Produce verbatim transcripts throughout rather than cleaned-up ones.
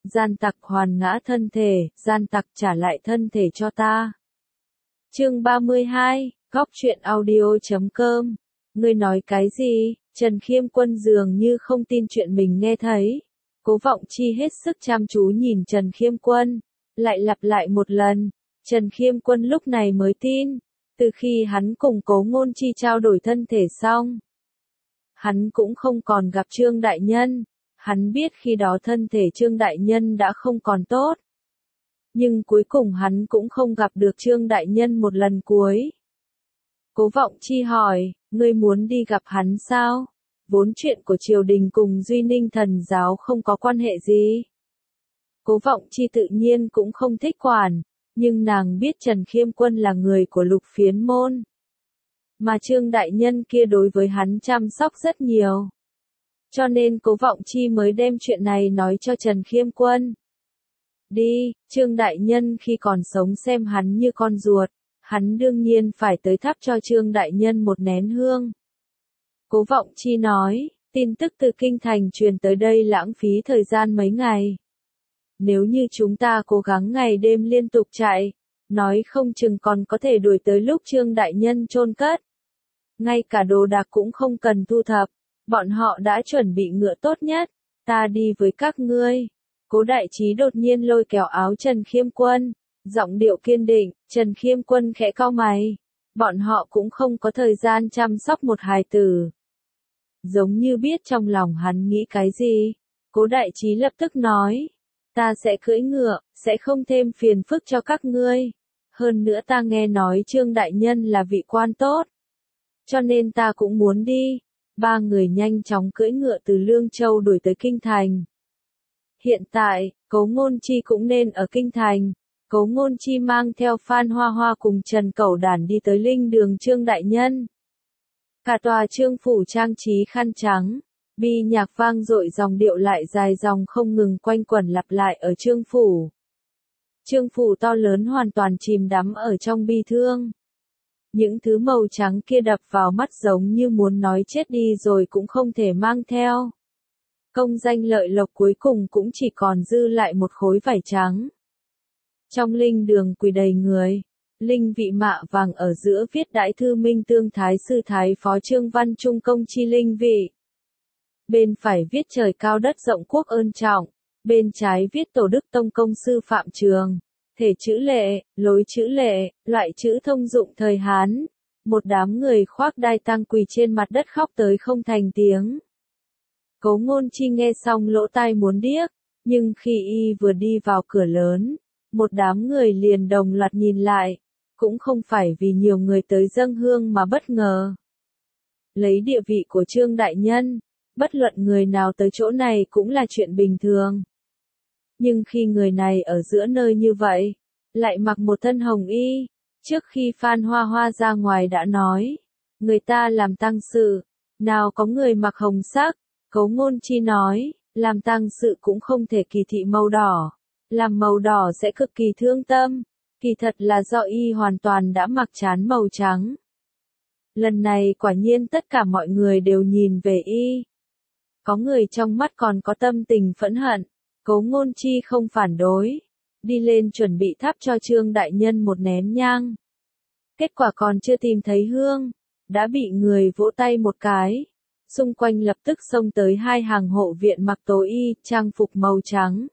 gian tặc hoàn ngã thân thể, gian tặc trả lại thân thể cho ta. Chương ba mươi hai, Góc truyện audio chấm com. Ngươi nói cái gì? Trần Khiêm Quân dường như không tin chuyện mình nghe thấy. Cố Vọng Chi hết sức chăm chú nhìn Trần Khiêm Quân, lại lặp lại một lần. Trần Khiêm Quân lúc này mới tin. Từ khi hắn cùng Cố Ngôn Chi trao đổi thân thể xong, hắn cũng không còn gặp Trương Đại Nhân. Hắn biết khi đó thân thể Trương Đại Nhân đã không còn tốt. Nhưng cuối cùng hắn cũng không gặp được Trương Đại Nhân một lần cuối. Cố Vọng Chi hỏi, ngươi muốn đi gặp hắn sao? Vốn chuyện của triều đình cùng Duy Ninh Thần giáo không có quan hệ gì. Cố Vọng Chi tự nhiên cũng không thích quản, nhưng nàng biết Trần Khiêm Quân là người của Lục Phiến môn. Mà Trương Đại Nhân kia đối với hắn chăm sóc rất nhiều. Cho nên Cố Vọng Chi mới đem chuyện này nói cho Trần Khiêm Quân. Đi, Trương Đại Nhân khi còn sống xem hắn như con ruột, hắn đương nhiên phải tới thắp cho Trương Đại Nhân một nén hương. Cố Vọng Chi nói, tin tức từ Kinh Thành truyền tới đây lãng phí thời gian mấy ngày. Nếu như chúng ta cố gắng ngày đêm liên tục chạy, nói không chừng còn có thể đuổi tới lúc Trương Đại Nhân chôn cất. Ngay cả đồ đạc cũng không cần thu thập, bọn họ đã chuẩn bị ngựa tốt nhất, ta đi với các ngươi. Cố Đại Trí đột nhiên lôi kéo áo Trần Khiêm Quân, giọng điệu kiên định. Trần Khiêm Quân khẽ cau mày, bọn họ cũng không có thời gian chăm sóc một hài tử. Giống như biết trong lòng hắn nghĩ cái gì, Cố Đại Trí lập tức nói, ta sẽ cưỡi ngựa, sẽ không thêm phiền phức cho các ngươi. Hơn nữa ta nghe nói Trương Đại Nhân là vị quan tốt, cho nên ta cũng muốn đi. Ba người nhanh chóng cưỡi ngựa từ Lương Châu đuổi tới Kinh Thành. Hiện tại, Cố Ngôn Chi cũng nên ở Kinh Thành. Cố Ngôn Chi mang theo Phan Hoa Hoa cùng Trần Cẩu Đản đi tới linh đường Trương Đại Nhân. Cả tòa Trương phủ trang trí khăn trắng, bi nhạc vang dội, dòng điệu lại dài dòng không ngừng quanh quẩn lặp lại ở Trương phủ. Trương phủ to lớn hoàn toàn chìm đắm ở trong bi thương. Những thứ màu trắng kia đập vào mắt giống như muốn nói chết đi rồi cũng không thể mang theo. Công danh lợi lộc cuối cùng cũng chỉ còn dư lại một khối vải trắng. Trong linh đường quỳ đầy người, linh vị mạ vàng ở giữa viết Đại Thư Minh Tương Thái Sư Thái Phó Trương Văn Trung Công Chi linh vị. Bên phải viết Trời cao đất rộng quốc ơn trọng, bên trái viết Tổ Đức Tông Công Sư Phạm Trường. Thể chữ lệ, lối chữ lệ, loại chữ thông dụng thời Hán. Một đám người khoác đai tang quỳ trên mặt đất khóc tới không thành tiếng. Cố Ngôn Chi nghe xong lỗ tai muốn điếc, nhưng khi y vừa đi vào cửa lớn, một đám người liền đồng loạt nhìn lại, cũng không phải vì nhiều người tới dâng hương mà bất ngờ. Lấy địa vị của Trương Đại Nhân, bất luận người nào tới chỗ này cũng là chuyện bình thường. Nhưng khi người này ở giữa nơi như vậy, lại mặc một thân hồng y, trước khi Phan Hoa Hoa ra ngoài đã nói, người ta làm tang sự, nào có người mặc hồng sắc. Cố Ngôn Chi nói, làm tang sự cũng không thể kỳ thị màu đỏ, làm màu đỏ sẽ cực kỳ thương tâm, kỳ thật là do y hoàn toàn đã mặc trán màu trắng. Lần này quả nhiên tất cả mọi người đều nhìn về y. Có người trong mắt còn có tâm tình phẫn hận. Cố Ngôn Chi không phản đối, đi lên chuẩn bị thắp cho Trương Đại Nhân một nén nhang. Kết quả còn chưa tìm thấy hương, đã bị người vỗ tay một cái. Xung quanh lập tức xông tới hai hàng hộ viện mặc tố y, trang phục màu trắng.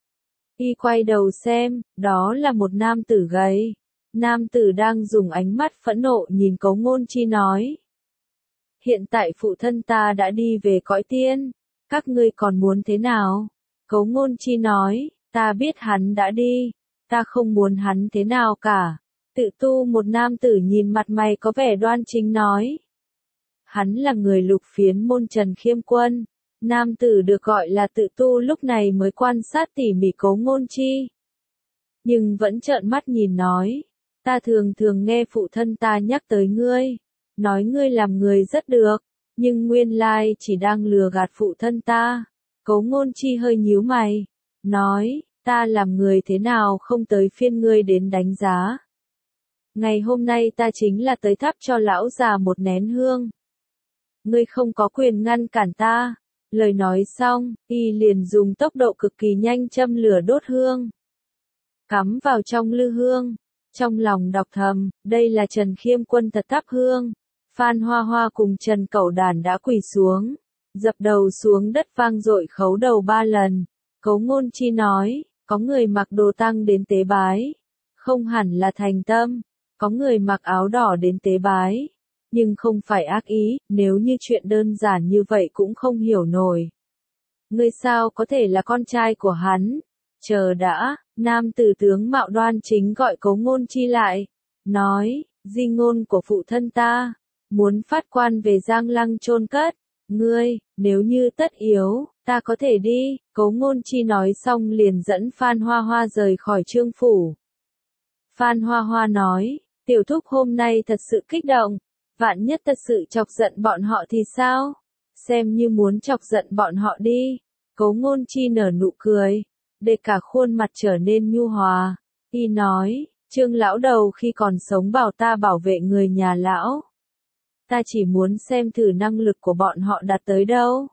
Y quay đầu xem, đó là một nam tử gầy. Nam tử đang dùng ánh mắt phẫn nộ nhìn Cố Ngôn Chi nói. Hiện tại phụ thân ta đã đi về cõi tiên, các ngươi còn muốn thế nào? Cố Ngôn Chi nói, ta biết hắn đã đi, ta không muốn hắn thế nào cả. Tự tu một nam tử nhìn mặt mày có vẻ đoan chính nói. Hắn là người Lục Phiến môn Trần Khiêm Quân. Nam tử được gọi là Tự tu lúc này mới quan sát tỉ mỉ Cố Ngôn Chi. Nhưng vẫn trợn mắt nhìn nói, ta thường thường nghe phụ thân ta nhắc tới ngươi, nói ngươi làm người rất được, nhưng nguyên lai chỉ đang lừa gạt phụ thân ta. Cố Ngôn Chi hơi nhíu mày, nói, ta làm người thế nào không tới phiên ngươi đến đánh giá. Ngày hôm nay ta chính là tới thắp cho lão già một nén hương. Ngươi không có quyền ngăn cản ta. Lời nói xong, y liền dùng tốc độ cực kỳ nhanh châm lửa đốt hương. Cắm vào trong lư hương. Trong lòng đọc thầm, đây là Trần Khiêm Quân thật thắp hương. Phan Hoa Hoa cùng Trần Cẩu Đàn đã quỳ xuống. Dập đầu xuống đất vang dội khấu đầu ba lần. Cấu Ngôn Chi nói, có người mặc đồ tăng đến tế bái. Không hẳn là thành tâm. Có người mặc áo đỏ đến tế bái. Nhưng không phải ác ý, nếu như chuyện đơn giản như vậy cũng không hiểu nổi. Ngươi sao có thể là con trai của hắn? Chờ đã, nam tử tướng mạo đoan chính gọi Cấu Ngôn Chi lại. Nói, di ngôn của phụ thân ta. Muốn phát quan về Giang Lăng chôn cất. Ngươi, nếu như tất yếu, ta có thể đi. Cấu Ngôn Chi nói xong liền dẫn Phan Hoa Hoa rời khỏi Trương phủ. Phan Hoa Hoa nói, tiểu thúc hôm nay thật sự kích động. Vạn nhất thật sự chọc giận bọn họ thì sao? Xem như muốn chọc giận bọn họ đi. Cấu Ngôn Chi nở nụ cười, để cả khuôn mặt trở nên nhu hòa. Y nói, Trương lão đầu khi còn sống bảo ta bảo vệ người nhà lão. Ta chỉ muốn xem thử năng lực của bọn họ đạt tới đâu.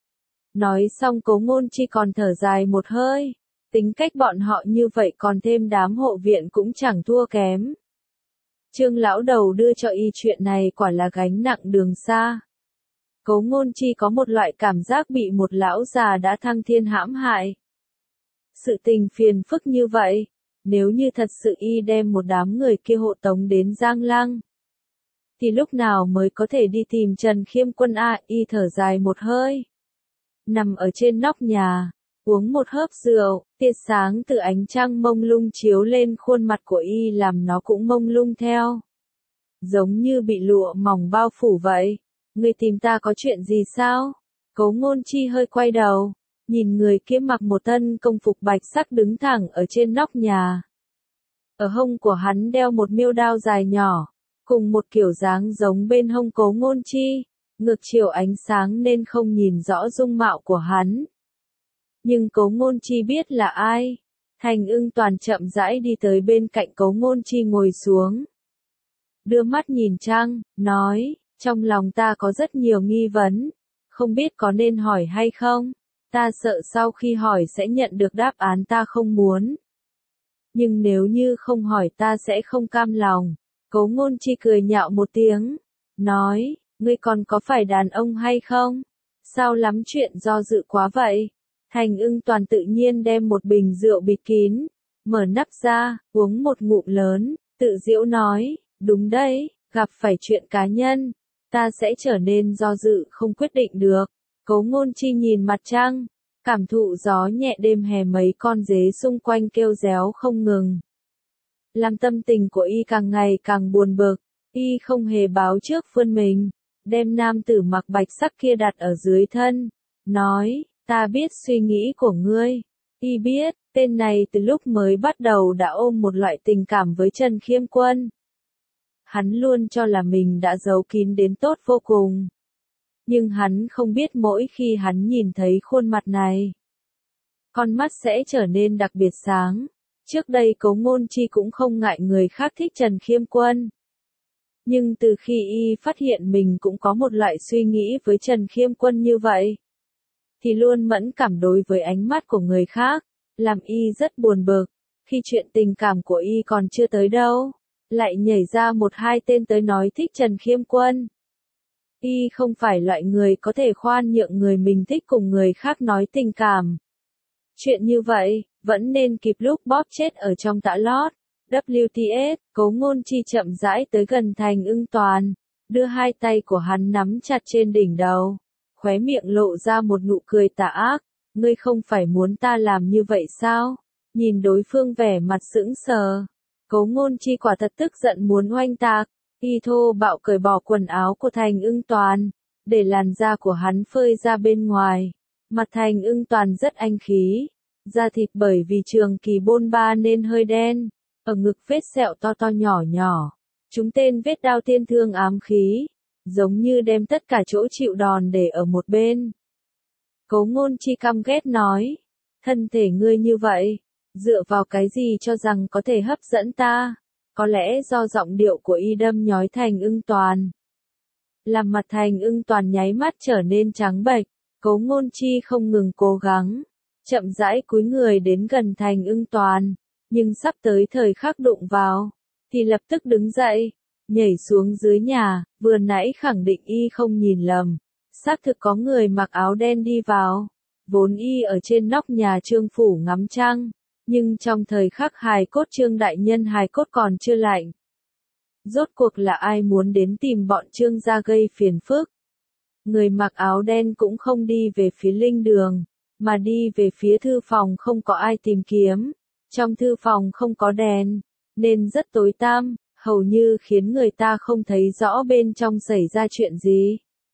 Nói xong Cấu Ngôn Chi còn thở dài một hơi. Tính cách bọn họ như vậy còn thêm đám hộ viện cũng chẳng thua kém. Trương lão đầu đưa cho y chuyện này quả là gánh nặng đường xa. Cấu Ngôn Chi có một loại cảm giác bị một lão già đã thăng thiên hãm hại. Sự tình phiền phức như vậy, nếu như thật sự y đem một đám người kia hộ tống đến Giang Lăng, thì lúc nào mới có thể đi tìm Trần Khiêm Quân a? Y thở dài một hơi. Nằm ở trên nóc nhà, uống một hớp rượu, tia sáng từ ánh trăng mông lung chiếu lên khuôn mặt của y làm nó cũng mông lung theo. Giống như bị lụa mỏng bao phủ vậy. Người tìm ta có chuyện gì sao? Cấu Ngôn Chi hơi quay đầu, nhìn người kia mặc một thân công phục bạch sắc đứng thẳng ở trên nóc nhà. Ở hông của hắn đeo một miêu đao dài nhỏ, cùng một kiểu dáng giống bên hông Cấu Ngôn Chi, ngược chiều ánh sáng nên không nhìn rõ dung mạo của hắn. Nhưng Cấu Ngôn Chi biết là ai. Thành Ưng Toàn chậm rãi đi tới bên cạnh Cấu Ngôn Chi ngồi xuống. Đưa mắt nhìn trăng, nói, trong lòng ta có rất nhiều nghi vấn, không biết có nên hỏi hay không. Ta sợ sau khi hỏi sẽ nhận được đáp án ta không muốn. Nhưng nếu như không hỏi ta sẽ không cam lòng. Cấu Ngôn Chi cười nhạo một tiếng, nói, ngươi còn có phải đàn ông hay không? Sao lắm chuyện do dự quá vậy? Thành Ưng Toàn tự nhiên đem một bình rượu bịt kín, mở nắp ra, uống một ngụm lớn, tự giễu nói, đúng đấy, gặp phải chuyện cá nhân, ta sẽ trở nên do dự không quyết định được. Cấu Ngôn Chi nhìn mặt trăng, cảm thụ gió nhẹ đêm hè mấy con dế xung quanh kêu réo không ngừng. Làm tâm tình của y càng ngày càng buồn bực, y không hề báo trước phương mình, đem nam tử mặc bạch sắc kia đặt ở dưới thân, nói, ta biết suy nghĩ của ngươi. Y biết, tên này từ lúc mới bắt đầu đã ôm một loại tình cảm với Trần Khiêm Quân. Hắn luôn cho là mình đã giấu kín đến tốt vô cùng. Nhưng hắn không biết mỗi khi hắn nhìn thấy khuôn mặt này, con mắt sẽ trở nên đặc biệt sáng. Trước đây Cấu Ngôn Chi cũng không ngại người khác thích Trần Khiêm Quân. Nhưng từ khi y phát hiện mình cũng có một loại suy nghĩ với Trần Khiêm Quân như vậy, thì luôn mẫn cảm đối với ánh mắt của người khác, làm y rất buồn bực. Khi chuyện tình cảm của y còn chưa tới đâu, lại nhảy ra một hai tên tới nói thích Trần Khiêm Quân. Y không phải loại người có thể khoan nhượng người mình thích cùng người khác nói tình cảm. Chuyện như vậy, vẫn nên kịp lúc bóp chết ở trong tã lót. W T S, Cấu Ngôn Chi chậm rãi tới gần Thành Ưng Toàn, đưa hai tay của hắn nắm chặt trên đỉnh đầu, khóe miệng lộ ra một nụ cười tà ác. Ngươi không phải muốn ta làm như vậy sao? Nhìn đối phương vẻ mặt sững sờ, Cấu Ngôn Chi quả thật tức giận muốn oanh tạc. Y thô bạo cởi bỏ quần áo của Thành Ưng Toàn, để làn da của hắn phơi ra bên ngoài. Mặt Thành Ưng Toàn rất anh khí, da thịt bởi vì trường kỳ bôn ba nên hơi đen, ở ngực vết sẹo to to nhỏ nhỏ, chúng tên vết đao tiên thương ám khí, giống như đem tất cả chỗ chịu đòn để ở một bên. Cấu Ngôn Chi căm ghét nói, thân thể ngươi như vậy, dựa vào cái gì cho rằng có thể hấp dẫn ta? Có lẽ do giọng điệu của y đâm nhói Thành Ưng Toàn, làm mặt Thành Ưng Toàn nháy mắt trở nên trắng bệch. Cố Ngôn Chi không ngừng cố gắng, chậm rãi cúi người đến gần Thành Ưng Toàn, nhưng sắp tới thời khắc đụng vào, thì lập tức đứng dậy, nhảy xuống dưới nhà, vừa nãy khẳng định y không nhìn lầm, xác thực có người mặc áo đen đi vào, vốn y ở trên nóc nhà Trương phủ ngắm trăng, nhưng trong thời khắc hài cốt Trương đại nhân hài cốt còn chưa lạnh. Rốt cuộc là ai muốn đến tìm bọn Trương gia gây phiền phức? Người mặc áo đen cũng không đi về phía linh đường, mà đi về phía thư phòng không có ai tìm kiếm. Trong thư phòng không có đèn, nên rất tối tăm, hầu như khiến người ta không thấy rõ bên trong xảy ra chuyện gì.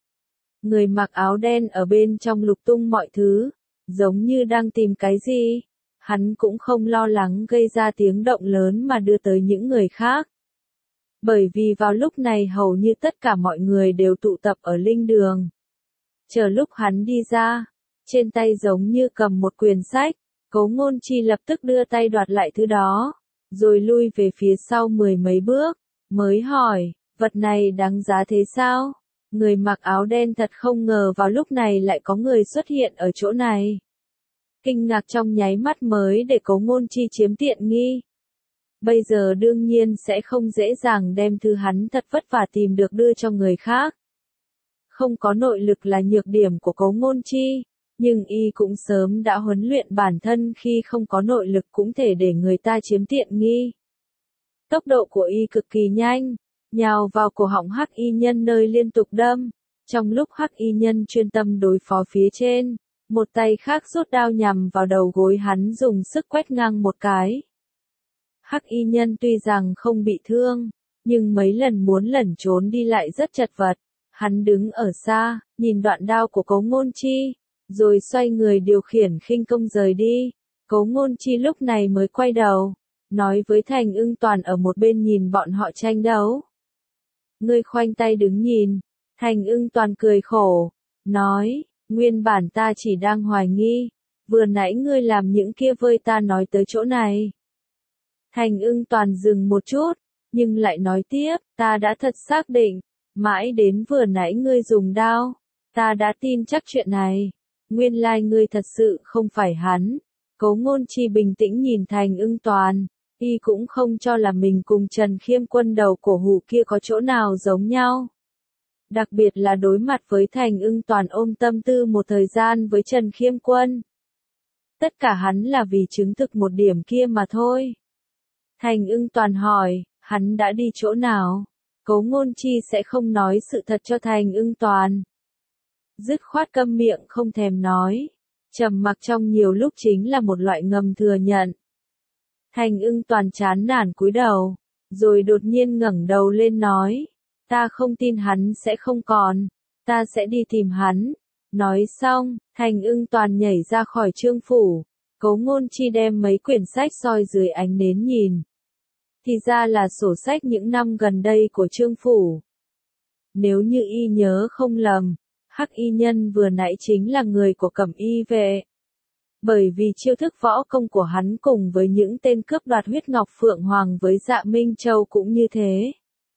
Người mặc áo đen ở bên trong lục tung mọi thứ, giống như đang tìm cái gì. Hắn cũng không lo lắng gây ra tiếng động lớn mà đưa tới những người khác. Bởi vì vào lúc này hầu như tất cả mọi người đều tụ tập ở linh đường. Chờ lúc hắn đi ra, trên tay giống như cầm một quyển sách, Cố Ngôn Chi lập tức đưa tay đoạt lại thứ đó, rồi lui về phía sau mười mấy bước, mới hỏi, vật này đáng giá thế sao? Người mặc áo đen thật không ngờ vào lúc này lại có người xuất hiện ở chỗ này. Kinh ngạc trong nháy mắt mới để Cố Ngôn Chi chiếm tiện nghi. Bây giờ đương nhiên sẽ không dễ dàng đem thứ hắn thật vất vả tìm được đưa cho người khác. Không có nội lực là nhược điểm của Cố Ngôn Chi, nhưng y cũng sớm đã huấn luyện bản thân khi không có nội lực cũng thể để người ta chiếm tiện nghi. Tốc độ của y cực kỳ nhanh, nhào vào cổ họng Hắc Y Nhân nơi liên tục đâm. Trong lúc Hắc Y Nhân chuyên tâm đối phó phía trên, một tay khác rút đao nhằm vào đầu gối hắn dùng sức quét ngang một cái. Hắc Y Nhân tuy rằng không bị thương, nhưng mấy lần muốn lẩn trốn đi lại rất chật vật. Hắn đứng ở xa, nhìn đoạn đao của Cố Ngôn Chi, rồi xoay người điều khiển khinh công rời đi. Cố Ngôn Chi lúc này mới quay đầu, nói với Thành Ưng Toàn ở một bên nhìn bọn họ tranh đấu. Ngươi khoanh tay đứng nhìn. Thành Ưng Toàn cười khổ, nói, nguyên bản ta chỉ đang hoài nghi, vừa nãy ngươi làm những kia vơi ta nói tới chỗ này. Thành Ưng Toàn dừng một chút, nhưng lại nói tiếp, ta đã thật xác định, mãi đến vừa nãy ngươi dùng đao, ta đã tin chắc chuyện này. Nguyên lai ngươi thật sự không phải hắn. Cố Ngôn Chi bình tĩnh nhìn Thành Ưng Toàn, y cũng không cho là mình cùng Trần Khiêm Quân đầu cổ hủ kia có chỗ nào giống nhau. Đặc biệt là đối mặt với Thành Ưng Toàn ôm tâm tư một thời gian với Trần Khiêm Quân. Tất cả hắn là vì chứng thực một điểm kia mà thôi. Thành Ưng Toàn hỏi, hắn đã đi chỗ nào? Cố Ngôn Chi sẽ không nói sự thật cho Thành Ưng Toàn. Dứt khoát câm miệng không thèm nói. Trầm mặc trong nhiều lúc chính là một loại ngầm thừa nhận. Thành Ưng Toàn chán nản cúi đầu, rồi đột nhiên ngẩng đầu lên nói, ta không tin hắn sẽ không còn, ta sẽ đi tìm hắn. Nói xong, Thành Ưng Toàn nhảy ra khỏi Trương phủ. Cố Ngôn Chi đem mấy quyển sách soi dưới ánh nến nhìn. Thì ra là sổ sách những năm gần đây của Trương phủ. Nếu như y nhớ không lầm, Hắc Y Nhân vừa nãy chính là người của Cẩm Y vệ. Bởi vì chiêu thức võ công của hắn cùng với những tên cướp đoạt huyết ngọc Phượng Hoàng với Dạ Minh Châu cũng như thế.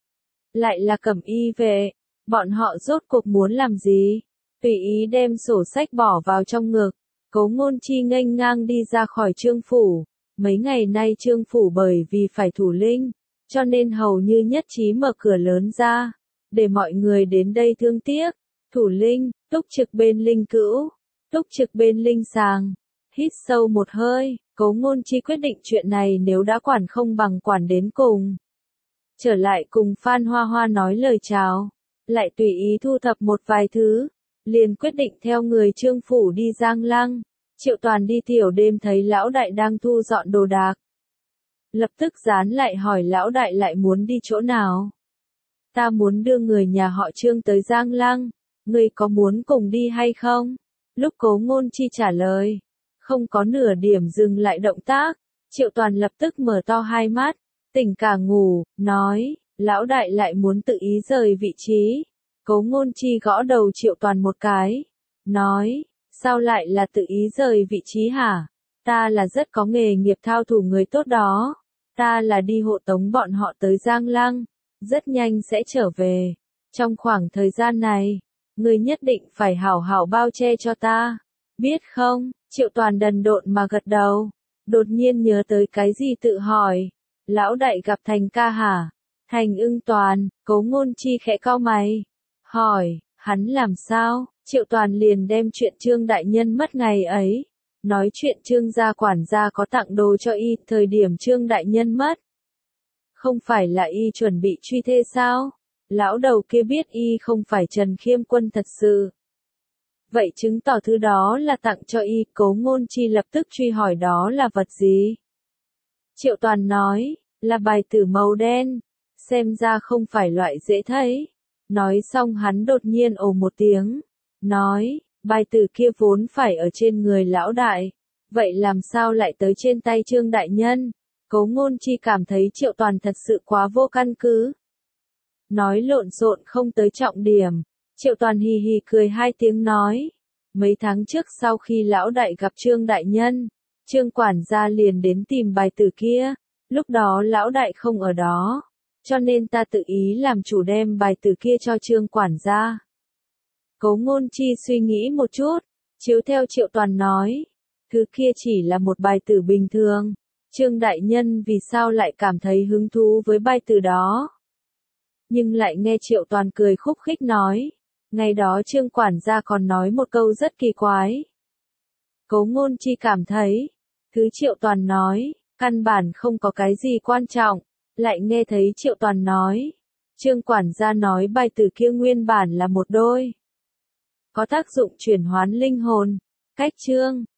Lại là Cẩm Y vệ, bọn họ rốt cuộc muốn làm gì? Tùy ý đem sổ sách bỏ vào trong ngực. Cố Ngôn Chi nghênh ngang đi ra khỏi Trương phủ. Mấy ngày nay Trương phủ bởi vì phải thủ linh, cho nên hầu như nhất trí mở cửa lớn ra, để mọi người đến đây thương tiếc. Thủ linh, túc trực bên linh cữu, túc trực bên linh sàng. Hít sâu một hơi, Cố Ngôn Chi quyết định chuyện này nếu đã quản không bằng quản đến cùng. Trở lại cùng Phan Hoa Hoa nói lời chào, lại tùy ý thu thập một vài thứ, liền quyết định theo người Trương phủ đi Giang Lăng. Triệu Toàn đi tiểu đêm thấy lão đại đang thu dọn đồ đạc. Lập tức dán lại hỏi lão đại lại muốn đi chỗ nào. Ta muốn đưa người nhà họ Trương tới Giang Lăng, ngươi có muốn cùng đi hay không? Lúc Cố Ngôn Chi trả lời, không có nửa điểm dừng lại động tác, Triệu Toàn lập tức mở to hai mắt, tỉnh cả ngủ, nói, lão đại lại muốn tự ý rời vị trí. Cố Ngôn Chi gõ đầu Triệu Toàn một cái, nói, sao lại là tự ý rời vị trí hả? Ta là rất có nghề nghiệp thao thủ người tốt đó, ta là đi hộ tống bọn họ tới Giang Lăng, rất nhanh sẽ trở về. Trong khoảng thời gian này, Ngươi nhất định phải hảo hảo bao che cho ta. Biết không? Triệu Toàn đần độn mà gật đầu. Đột nhiên nhớ tới cái gì tự hỏi. Lão đại gặp Thành ca hả? Thành ưng Toàn, Cố Ngôn Chi khẽ cau mày. Hỏi, hắn làm sao? Triệu Toàn liền đem chuyện Trương đại nhân mất ngày ấy. Nói chuyện Trương gia quản gia có tặng đồ cho y thời điểm Trương đại nhân mất. Không phải là y chuẩn bị truy thê sao? Lão đầu kia biết y không phải Trần Khiêm Quân thật sự. Vậy chứng tỏ thứ đó là tặng cho y. Cố Ngôn Chi lập tức truy hỏi đó là vật gì? Triệu Toàn nói, là bài tử màu đen. Xem ra không phải loại dễ thấy. Nói xong hắn đột nhiên ồ một tiếng. Nói, bài tử kia vốn phải ở trên người lão đại. Vậy làm sao lại tới trên tay Trương đại nhân? Cố Ngôn Chi cảm thấy Triệu Toàn thật sự quá vô căn cứ. Nói lộn xộn không tới trọng điểm. Triệu Toàn hì hì cười hai tiếng nói. Mấy tháng trước sau khi lão đại gặp Trương đại nhân, Trương quản gia liền đến tìm bài tử kia. Lúc đó lão đại không ở đó. Cho nên ta tự ý làm chủ đem bài tử kia cho Trương quản gia. Cố Ngôn Chi suy nghĩ một chút. Chiếu theo Triệu Toàn nói. Thứ kia chỉ là một bài tử bình thường. Trương đại nhân vì sao lại cảm thấy hứng thú với bài tử đó? Nhưng lại nghe Triệu Toàn cười khúc khích nói. Ngày đó Trương quản gia còn nói một câu rất kỳ quái. Cố Ngôn Chi cảm thấy, thứ Triệu Toàn nói, căn bản không có cái gì quan trọng. Lại nghe thấy Triệu Toàn nói. Trương quản gia nói bài tử kia nguyên bản là một đôi. Có tác dụng chuyển hoán linh hồn. Cách Trương